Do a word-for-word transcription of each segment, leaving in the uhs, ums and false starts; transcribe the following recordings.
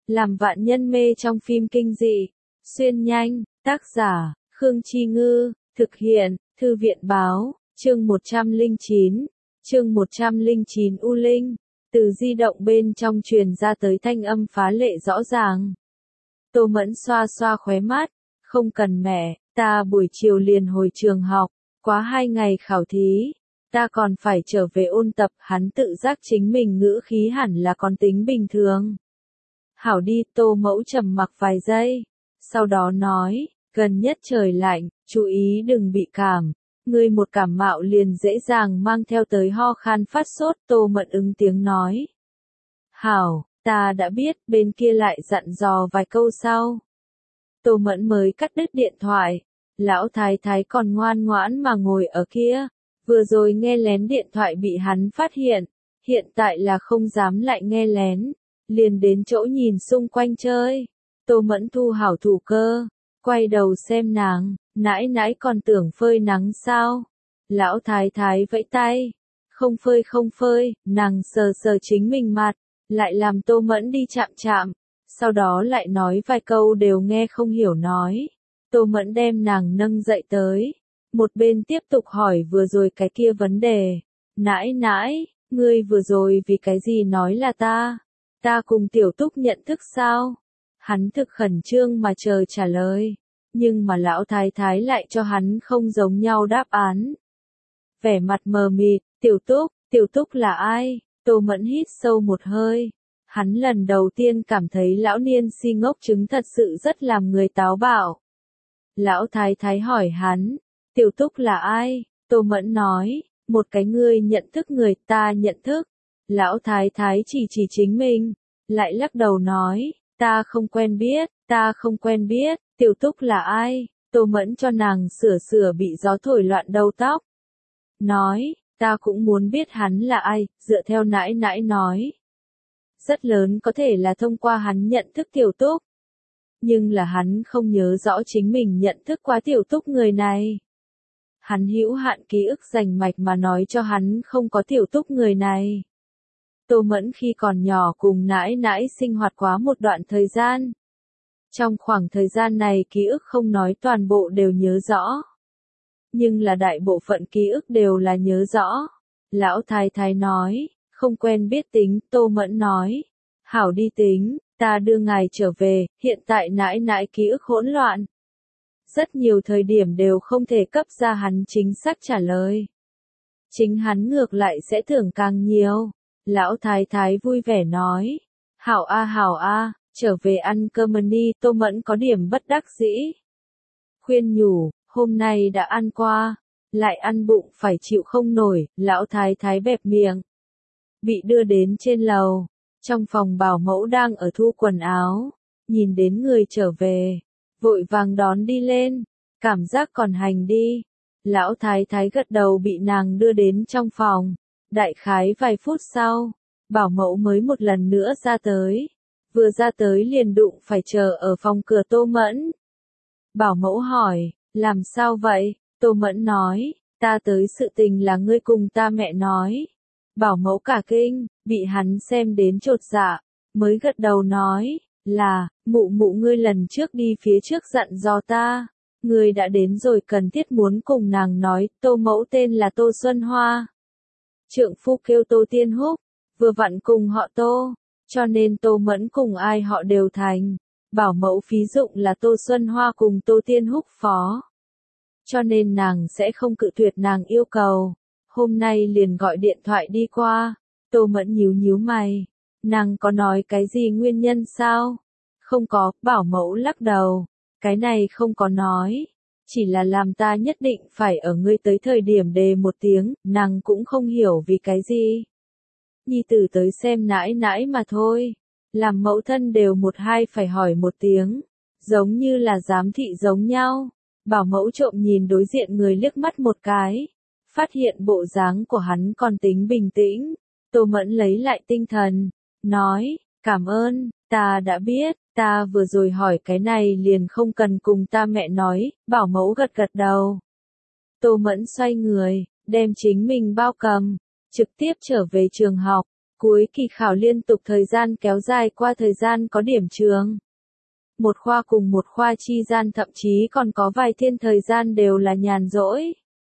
làm vạn nhân mê trong phim kinh dị. Xuyên nhanh, tác giả, Khương Chi Ngư, thực hiện, Thư viện Báo, chương một trăm lẻ chín, chương một trăm lẻ chín U Linh, từ di động bên trong truyền ra tới thanh âm phá lệ rõ ràng. Tô Mẫn xoa xoa khóe mắt, không cần mẹ, ta buổi chiều liền hồi trường học, quá hai ngày khảo thí, ta còn phải trở về ôn tập. Hắn tự giác chính mình ngữ khí hẳn là còn tính bình thường. Hảo đi. Tô Mẫu trầm mặc vài giây, sau đó nói, gần nhất trời lạnh, chú ý đừng bị cảm, ngươi một cảm mạo liền dễ dàng mang theo tới ho khan phát sốt. Tô Mẫn ứng tiếng nói, hảo, ta đã biết. Bên kia lại dặn dò vài câu sau, Tô Mẫn mới cắt đứt điện thoại. Lão thái thái còn ngoan ngoãn mà ngồi ở kia, vừa rồi nghe lén điện thoại bị hắn phát hiện, hiện tại là không dám lại nghe lén, liền đến chỗ nhìn xung quanh chơi. Tô Mẫn thu hảo thủ cơ, quay đầu xem nàng, nãi nãi còn tưởng phơi nắng sao? Lão thái thái vẫy tay, không phơi không phơi. Nàng sờ sờ chính mình mặt, lại làm Tô Mẫn đi chạm chạm, sau đó lại nói vài câu đều nghe không hiểu nói. Tô Mẫn đem nàng nâng dậy tới, một bên tiếp tục hỏi vừa rồi cái kia vấn đề. Nãi nãi, ngươi vừa rồi vì cái gì nói là ta? Ta cùng Tiểu Túc nhận thức sao? Hắn thực khẩn trương mà chờ trả lời, nhưng mà lão thái thái lại cho hắn không giống nhau đáp án. Vẻ mặt mờ mịt, Tiểu Túc, Tiểu Túc là ai? Tô Mẫn hít sâu một hơi. Hắn lần đầu tiên cảm thấy lão niên si ngốc chứng thật sự rất làm người táo bạo. Lão thái thái hỏi hắn, Tiểu Túc là ai? Tô Mẫn nói, một cái ngươi nhận thức người ta nhận thức. Lão thái thái chỉ chỉ chính mình, lại lắc đầu nói, ta không quen biết, ta không quen biết. Tiểu Túc là ai? Tô Mẫn cho nàng sửa sửa bị gió thổi loạn đầu tóc. Nói, ta cũng muốn biết hắn là ai. Dựa theo nãi nãi nói, rất lớn có thể là thông qua hắn nhận thức Tiểu Túc. Nhưng là hắn không nhớ rõ chính mình nhận thức qua Tiểu Túc người này. Hắn hữu hạn ký ức rành mạch mà nói cho hắn không có Tiểu Túc người này. Tô Mẫn khi còn nhỏ cùng nãi nãi sinh hoạt quá một đoạn thời gian. Trong khoảng thời gian này ký ức không nói toàn bộ đều nhớ rõ, nhưng là đại bộ phận ký ức đều là nhớ rõ. Lão thái thái nói, không quen biết tính. Tô Mẫn nói, hảo đi tính, ta đưa ngài trở về. Hiện tại nãi nãi ký ức hỗn loạn, rất nhiều thời điểm đều không thể cấp ra hắn chính xác trả lời. Chính hắn ngược lại sẽ tưởng càng nhiều. Lão thái thái vui vẻ nói, hảo a hảo a, trở về ăn cơm đi. Tô Mẫn có điểm bất đắc dĩ, khuyên nhủ, hôm nay đã ăn qua, lại ăn bụng phải chịu không nổi. Lão thái thái bẹp miệng, bị đưa đến trên lầu. Trong phòng bảo mẫu đang ở thu quần áo, nhìn đến người trở về, vội vàng đón đi lên, cảm giác còn hành đi. Lão thái thái gật đầu bị nàng đưa đến trong phòng. Đại khái vài phút sau, bảo mẫu mới một lần nữa ra tới. Vừa ra tới liền đụng phải chờ ở phòng cửa Tô Mẫn. Bảo mẫu hỏi, làm sao vậy? Tô Mẫn nói, ta tới sự tình là ngươi cùng ta mẹ nói. Bảo mẫu cả kinh, bị hắn xem đến chột dạ, mới gật đầu nói, là, mụ mụ ngươi lần trước đi phía trước dặn dò ta, ngươi đã đến rồi cần thiết muốn cùng nàng nói. Tô mẫu tên là Tô Xuân Hoa, trượng phu kêu Tô Tiên Húc, vừa vặn cùng họ Tô, cho nên Tô Mẫn cùng ai họ đều thành. Bảo mẫu phí dụng là Tô Xuân Hoa cùng Tô Tiên Húc phó, cho nên nàng sẽ không cự tuyệt nàng yêu cầu. Hôm nay liền gọi điện thoại đi qua. Tô Mẫn nhíu nhíu mày, nàng có nói cái gì nguyên nhân sao? Không có. Bảo mẫu lắc đầu, cái này không có nói, chỉ là làm ta nhất định phải ở ngươi tới thời điểm đề một tiếng. Nàng cũng không hiểu vì cái gì. Nhi tử tới xem nãi nãi mà thôi, làm mẫu thân đều một hai phải hỏi một tiếng, giống như là giám thị giống nhau. Bảo mẫu trộm nhìn đối diện người liếc mắt một cái, phát hiện bộ dáng của hắn còn tính bình tĩnh. Tô Mẫn lấy lại tinh thần, nói, cảm ơn, ta đã biết, ta vừa rồi hỏi cái này liền không cần cùng ta mẹ nói. Bảo mẫu gật gật đầu. Tô Mẫn xoay người, đem chính mình bao cầm, trực tiếp trở về trường học. Cuối kỳ khảo liên tục thời gian kéo dài qua thời gian có điểm trường. Một khoa cùng một khoa chi gian thậm chí còn có vài thiên thời gian đều là nhàn rỗi.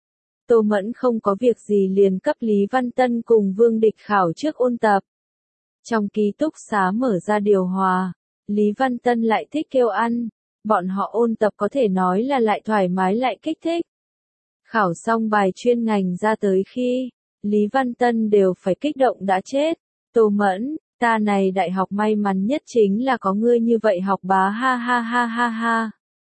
Tô Mẫn không có việc gì liền cấp Lý Văn Tân cùng Vương Địch khảo trước ôn tập. Trong ký túc xá mở ra điều hòa, Lý Văn Tân lại thích kêu ăn, bọn họ ôn tập có thể nói là lại thoải mái lại kích thích. Khảo xong bài chuyên ngành ra tới khi, Lý Văn Tân đều phải kích động đã chết. Tô Mẫn, ta này đại học may mắn nhất chính là có ngươi như vậy học bá ha ha ha ha ha.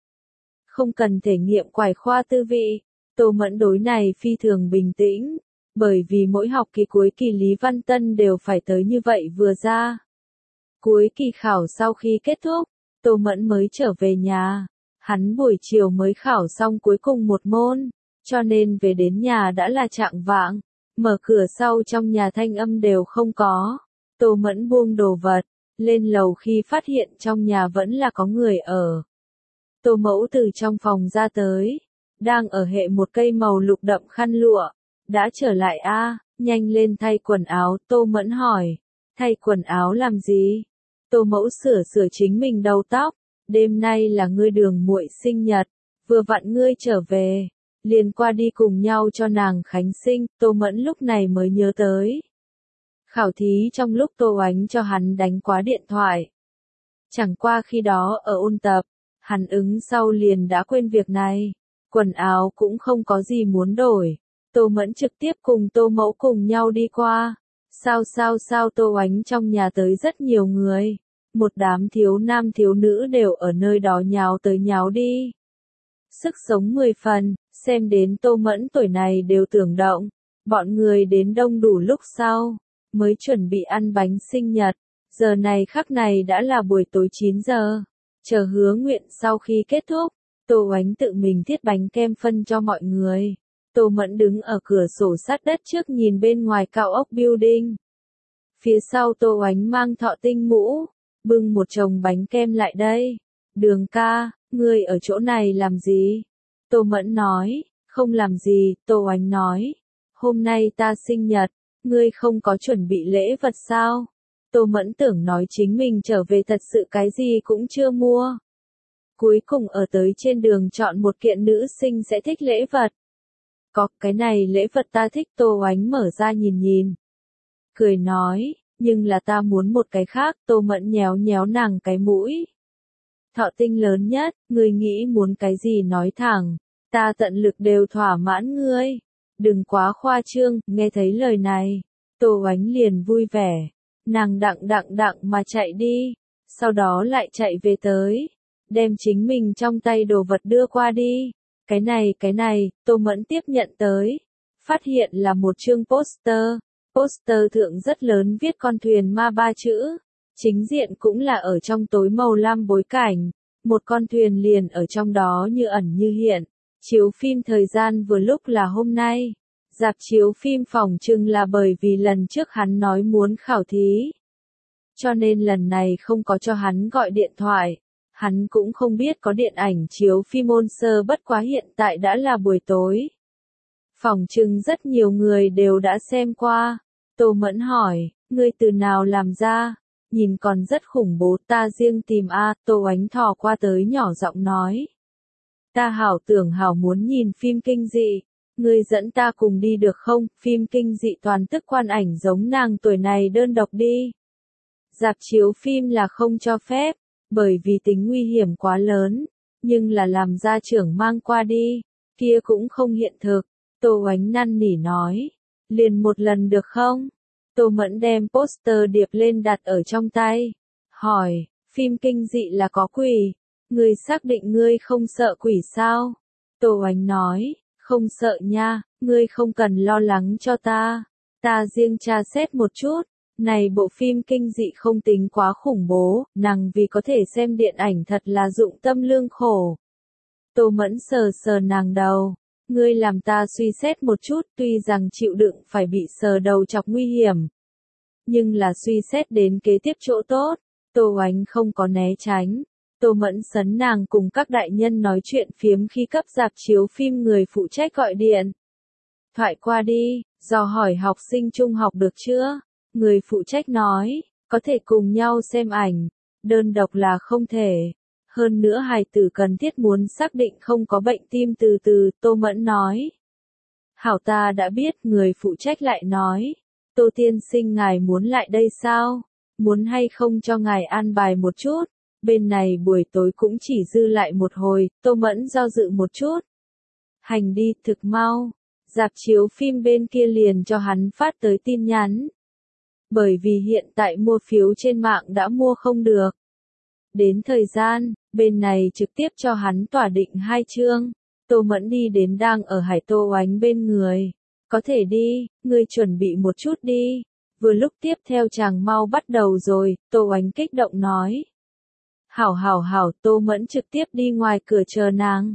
Không cần thể nghiệm quải khoa tư vị, Tô Mẫn đối này phi thường bình tĩnh, bởi vì mỗi học kỳ cuối kỳ Lý Văn Tân đều phải tới như vậy vừa ra. Cuối kỳ khảo sau khi kết thúc, Tô Mẫn mới trở về nhà, hắn buổi chiều mới khảo xong cuối cùng một môn, cho nên về đến nhà đã là chạng vạng, mở cửa sau trong nhà thanh âm đều không có. Tô Mẫn buông đồ vật, lên lầu khi phát hiện trong nhà vẫn là có người ở. Tô Mẫu từ trong phòng ra tới, đang ở hệ một cây màu lục đậm khăn lụa. Đã trở lại a, à, nhanh lên thay quần áo, Tô Mẫn hỏi. Thay quần áo làm gì? Tô Mẫu sửa sửa chính mình đầu tóc, đêm nay là ngươi Đường muội sinh nhật, vừa vặn ngươi trở về, liền qua đi cùng nhau cho nàng khánh sinh. Tô Mẫn lúc này mới nhớ tới. Khảo thí trong lúc Tô Oánh cho hắn đánh quá điện thoại. Chẳng qua khi đó ở ôn tập, hắn ứng sau liền đã quên việc này, quần áo cũng không có gì muốn đổi. Tô Mẫn trực tiếp cùng Tô Mẫu cùng nhau đi qua. Sao sao sao Tô Oánh trong nhà tới rất nhiều người. Một đám thiếu nam thiếu nữ đều ở nơi đó nháo tới nháo đi. Sức sống mười phần, xem đến Tô Mẫn tuổi này đều tưởng động. Bọn người đến đông đủ lúc sau, mới chuẩn bị ăn bánh sinh nhật. Giờ này khắc này đã là buổi tối chín giờ. Chờ Hứa Nguyện sau khi kết thúc, Tô Oánh tự mình thiết bánh kem phân cho mọi người. Tô Mẫn đứng ở cửa sổ sát đất trước nhìn bên ngoài cao ốc building. Phía sau Tô Oánh mang thọ tinh mũ, bưng một chồng bánh kem lại đây. Đường ca, ngươi ở chỗ này làm gì? Tô Mẫn nói, không làm gì. Tô Oánh nói, hôm nay ta sinh nhật, ngươi không có chuẩn bị lễ vật sao? Tô Mẫn tưởng nói chính mình trở về thật sự cái gì cũng chưa mua. Cuối cùng ở tới trên đường chọn một kiện nữ sinh sẽ thích lễ vật. Có, cái này lễ vật ta thích. Tô Oánh mở ra nhìn nhìn. Cười nói, nhưng là ta muốn một cái khác. Tô Mẫn nhéo nhéo nàng cái mũi. Thọ tinh lớn nhất, ngươi nghĩ muốn cái gì nói thẳng. Ta tận lực đều thỏa mãn ngươi. Đừng quá khoa trương. Nghe thấy lời này, Tô Oánh liền vui vẻ. Nàng đặng đặng đặng mà chạy đi. Sau đó lại chạy về tới. Đem chính mình trong tay đồ vật đưa qua đi. Cái này cái này, Tô Mẫn tiếp nhận tới. Phát hiện là một chương poster. Poster thượng rất lớn viết con thuyền ma ba chữ. Chính diện cũng là ở trong tối màu lam bối cảnh. Một con thuyền liền ở trong đó như ẩn như hiện. Chiếu phim thời gian vừa lúc là hôm nay. Rạp chiếu phim phỏng chừng là bởi vì lần trước hắn nói muốn khảo thí. Cho nên lần này không có cho hắn gọi điện thoại. Hắn cũng không biết có điện ảnh chiếu phim ôn sơ, bất quá hiện tại đã là buổi tối. Phỏng chừng rất nhiều người đều đã xem qua. Tô Mẫn hỏi, ngươi từ nào làm ra? Nhìn còn rất khủng bố. Ta riêng tìm a. Tô Oánh thò qua tới nhỏ giọng nói. Ta hảo tưởng hảo muốn nhìn phim kinh dị. Ngươi dẫn ta cùng đi được không? Phim kinh dị toàn tức quan ảnh giống nàng tuổi này đơn độc đi. Rạp chiếu phim là không cho phép, bởi vì tính nguy hiểm quá lớn, nhưng là làm gia trưởng mang qua đi, kia cũng không hiện thực. Tô Oánh năn nỉ nói, liền một lần được không? Tô Mẫn đem poster điệp lên đặt ở trong tay, hỏi, phim kinh dị là có quỷ, ngươi xác định ngươi không sợ quỷ sao? Tô Oánh nói, không sợ nha, ngươi không cần lo lắng cho ta, ta riêng tra xét một chút. Này bộ phim kinh dị không tính quá khủng bố, nàng vì có thể xem điện ảnh thật là dụng tâm lương khổ. Tô Mẫn sờ sờ nàng đầu, ngươi làm ta suy xét một chút, tuy rằng chịu đựng phải bị sờ đầu chọc nguy hiểm. Nhưng là suy xét đến kế tiếp chỗ tốt, Tô Oánh không có né tránh. Tô Mẫn sấn nàng cùng các đại nhân nói chuyện phiếm khi cấp rạp chiếu phim người phụ trách gọi điện. Thoại qua đi, dò hỏi học sinh trung học được chưa? Người phụ trách nói, có thể cùng nhau xem ảnh, đơn độc là không thể. Hơn nữa hài tử cần thiết muốn xác định không có bệnh tim từ từ, Tô Mẫn nói. Hảo ta đã biết, người phụ trách lại nói. Tô tiên sinh ngài muốn lại đây sao? Muốn hay không cho ngài an bài một chút? Bên này buổi tối cũng chỉ dư lại một hồi, Tô Mẫn do dự một chút. Hành đi, thực mau. Rạp chiếu phim bên kia liền cho hắn phát tới tin nhắn. Bởi vì hiện tại mua phiếu trên mạng đã mua không được. Đến thời gian, bên này trực tiếp cho hắn tỏa định hai chương. Tô Mẫn đi đến đang ở Hải Tô Oánh bên người. Có thể đi, ngươi chuẩn bị một chút đi. Vừa lúc tiếp theo chàng mau bắt đầu rồi, Tô Oánh kích động nói. Hảo hảo hảo, Tô Mẫn trực tiếp đi ngoài cửa chờ nàng.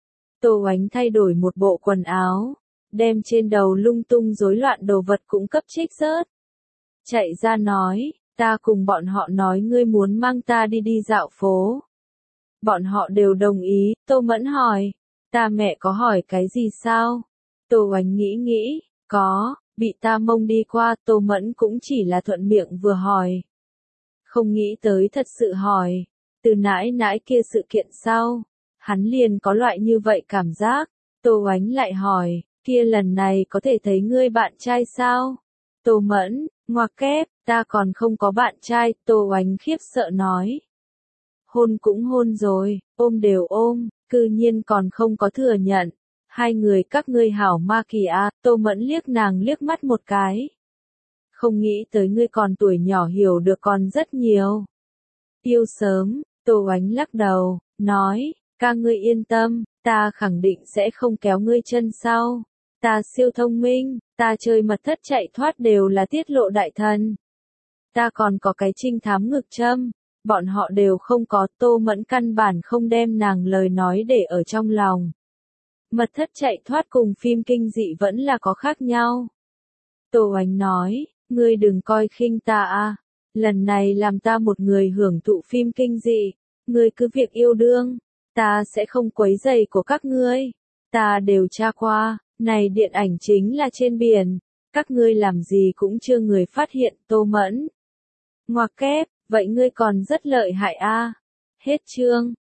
Tô Oánh thay đổi một bộ quần áo, đem trên đầu lung tung rối loạn đồ vật cũng cấp trích rớt. Chạy ra nói, ta cùng bọn họ nói ngươi muốn mang ta đi đi dạo phố. Bọn họ đều đồng ý, Tô Mẫn hỏi, ta mẹ có hỏi cái gì sao? Tô Oánh nghĩ nghĩ, có, bị ta mông đi qua, Tô Mẫn cũng chỉ là thuận miệng vừa hỏi. Không nghĩ tới thật sự hỏi, từ nãi nãi kia sự kiện sau, hắn liền có loại như vậy cảm giác. Tô Oánh lại hỏi, kia lần này có thể thấy ngươi bạn trai sao? Tô Mẫn, ngoặc kép, ta còn không có bạn trai, Tô Oánh khiếp sợ nói. Hôn cũng hôn rồi, ôm đều ôm, cư nhiên còn không có thừa nhận. Hai người các ngươi hảo ma kỳ à, Tô Mẫn liếc nàng liếc mắt một cái. Không nghĩ tới ngươi còn tuổi nhỏ hiểu được còn rất nhiều. Yêu sớm, Tô Oánh lắc đầu, nói, ca ngươi yên tâm, ta khẳng định sẽ không kéo ngươi chân sau. Ta siêu thông minh, ta chơi mật thất chạy thoát đều là tiết lộ đại thần. Ta còn có cái trinh thám ngực châm, bọn họ đều không có. Tô Mẫn căn bản không đem nàng lời nói để ở trong lòng. Mật thất chạy thoát cùng phim kinh dị vẫn là có khác nhau. Tô Oánh nói, ngươi đừng coi khinh ta a, lần này làm ta một người hưởng thụ phim kinh dị, ngươi cứ việc yêu đương, ta sẽ không quấy rầy của các ngươi. Ta đều tra qua, này điện ảnh chính là trên biển, các ngươi làm gì cũng chưa người phát hiện. Tô Mẫn ngoặc kép, vậy ngươi còn rất lợi hại a. Hết chương.